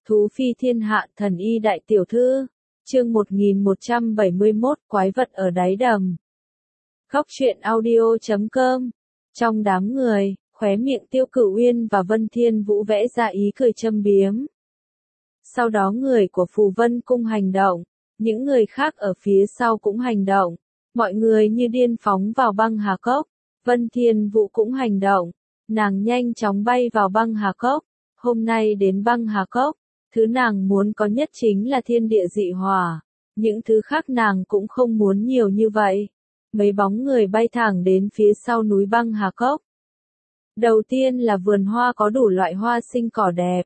Thú phi thiên hạ thần y đại tiểu thư. Chương 1171 Quái vật ở đáy đầm. Góc truyện audio.com. Trong đám người, khóe miệng Tiêu Cửu Uyên và Vân Thiên Vũ vẽ ra ý cười châm biếm. Sau đó người của Phù Vân Cung hành động, những người khác ở phía sau cũng hành động. Mọi người như điên phóng vào băng hà cốc. Vân Thiên Vũ cũng hành động. Nàng nhanh chóng bay vào băng hà cốc. Hôm nay đến băng hà cốc, thứ nàng muốn có nhất chính là thiên địa dị hỏa. Những thứ khác nàng cũng không muốn nhiều như vậy. Mấy bóng người bay thẳng đến phía sau núi băng hà cốc. Đầu tiên là vườn hoa có đủ loại hoa sinh cỏ đẹp.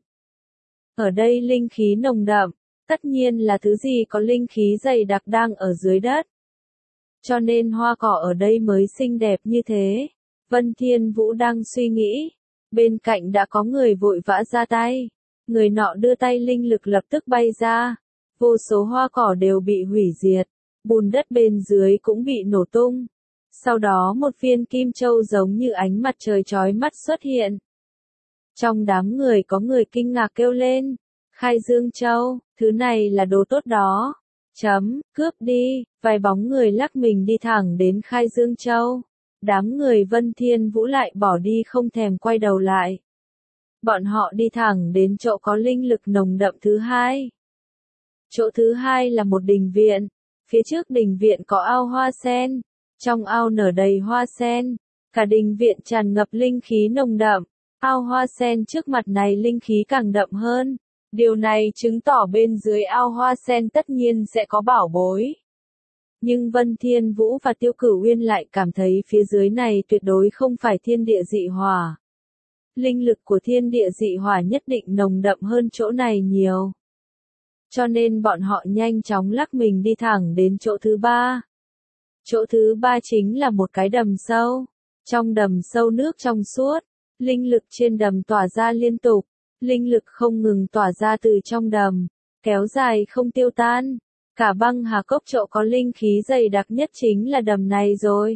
Ở đây linh khí nồng đậm, tất nhiên là thứ gì có linh khí dày đặc đang ở dưới đất. Cho nên hoa cỏ ở đây mới xinh đẹp như thế. Vân Thiên Vũ đang suy nghĩ. Bên cạnh đã có người vội vã ra tay. Người nọ đưa tay linh lực lập tức bay ra. Vô số hoa cỏ đều bị hủy diệt. Bùn đất bên dưới cũng bị nổ tung. Sau đó một viên kim châu giống như ánh mặt trời chói mắt xuất hiện. Trong đám người có người kinh ngạc kêu lên. Khai Dương Châu, thứ này là đồ tốt đó. Cướp đi, vài bóng người lắc mình đi thẳng đến Khai Dương Châu. Đám người Vân Thiên Vũ lại bỏ đi không thèm quay đầu lại. Bọn họ đi thẳng đến chỗ có linh lực nồng đậm thứ hai. Chỗ thứ hai là một đình viện. Phía trước đình viện có ao hoa sen. Trong ao nở đầy hoa sen. Cả đình viện tràn ngập linh khí nồng đậm. Ao hoa sen trước mặt này linh khí càng đậm hơn. Điều này chứng tỏ bên dưới ao hoa sen tất nhiên sẽ có bảo bối. Nhưng Vân Thiên Vũ và Tiêu Cửu Uyên lại cảm thấy phía dưới này tuyệt đối không phải thiên địa dị hỏa. Linh lực của thiên địa dị hỏa nhất định nồng đậm hơn chỗ này nhiều. Cho nên bọn họ nhanh chóng lắc mình đi thẳng đến chỗ thứ ba. Chỗ thứ ba chính là một cái đầm sâu. Trong đầm sâu nước trong suốt, linh lực trên đầm tỏa ra liên tục. Linh lực không ngừng tỏa ra từ trong đầm, kéo dài không tiêu tan. Cả băng hà cốc chỗ có linh khí dày đặc nhất chính là đầm này rồi.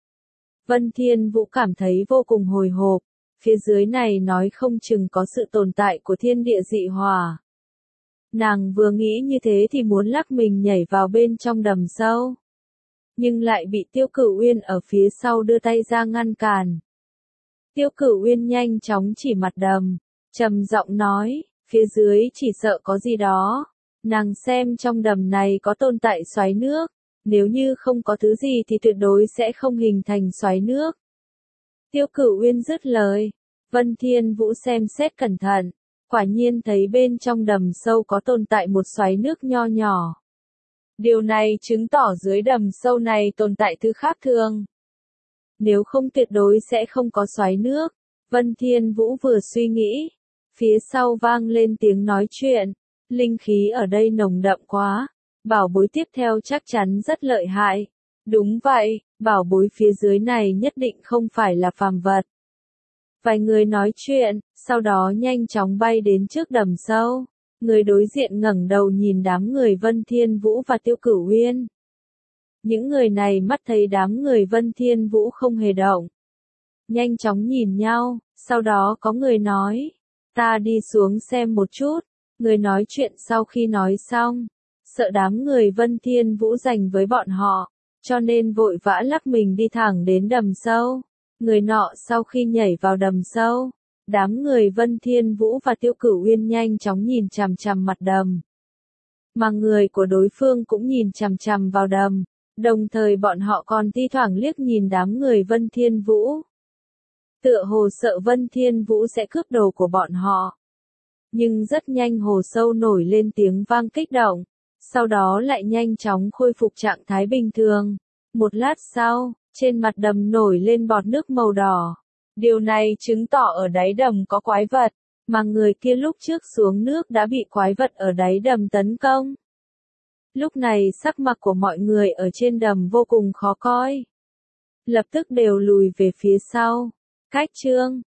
Vân Thiên Vũ cảm thấy vô cùng hồi hộp. Phía dưới này nói không chừng có sự tồn tại của thiên địa dị hỏa. Nàng vừa nghĩ như thế thì muốn lắc mình nhảy vào bên trong đầm sâu. Nhưng lại bị Tiêu Cửu Uyên ở phía sau đưa tay ra ngăn cản. Tiêu Cửu Uyên nhanh chóng chỉ mặt đầm, trầm giọng nói, phía dưới chỉ sợ có gì đó. Nàng xem trong đầm này có tồn tại xoáy nước. Nếu như không có thứ gì thì tuyệt đối sẽ không hình thành xoáy nước. Tiêu Cửu Uyên dứt lời. Vân Thiên Vũ xem xét cẩn thận. Quả nhiên thấy bên trong đầm sâu có tồn tại một xoáy nước nho nhỏ. Điều này chứng tỏ dưới đầm sâu này tồn tại thứ khác thường. Nếu không tuyệt đối sẽ không có xoáy nước. Vân Thiên Vũ vừa suy nghĩ. Phía sau vang lên tiếng nói chuyện. Linh khí ở đây nồng đậm quá. Bảo bối tiếp theo chắc chắn rất lợi hại. Đúng vậy, bảo bối phía dưới này nhất định không phải là phàm vật. Vài người nói chuyện, sau đó nhanh chóng bay đến trước đầm sâu. Người đối diện ngẩng đầu nhìn đám người Vân Thiên Vũ và Tiêu Cửu Uyên. Những người này mắt thấy đám người Vân Thiên Vũ không hề động. Nhanh chóng nhìn nhau, sau đó có người nói. Ta đi xuống xem một chút. Người nói chuyện sau khi nói xong. Sợ đám người Vân Thiên Vũ giành với bọn họ. Cho nên vội vã lắc mình đi thẳng đến đầm sâu. Người nọ sau khi nhảy vào đầm sâu. Đám người Vân Thiên Vũ và Tiêu Cửu Uyên nhanh chóng nhìn chằm chằm mặt đầm. Mà người của đối phương cũng nhìn chằm chằm vào đầm. Đồng thời bọn họ còn thi thoảng liếc nhìn đám người Vân Thiên Vũ. Tựa hồ sợ Vân Thiên Vũ sẽ cướp đồ của bọn họ. Nhưng rất nhanh hồ sâu nổi lên tiếng vang kích động. Sau đó lại nhanh chóng khôi phục trạng thái bình thường. Một lát sau, trên mặt đầm nổi lên bọt nước màu đỏ. Điều này chứng tỏ ở đáy đầm có quái vật, mà người kia lúc trước xuống nước đã bị quái vật ở đáy đầm tấn công. Lúc này sắc mặt của mọi người ở trên đầm vô cùng khó coi. Lập tức đều lùi về phía sau. Cách chương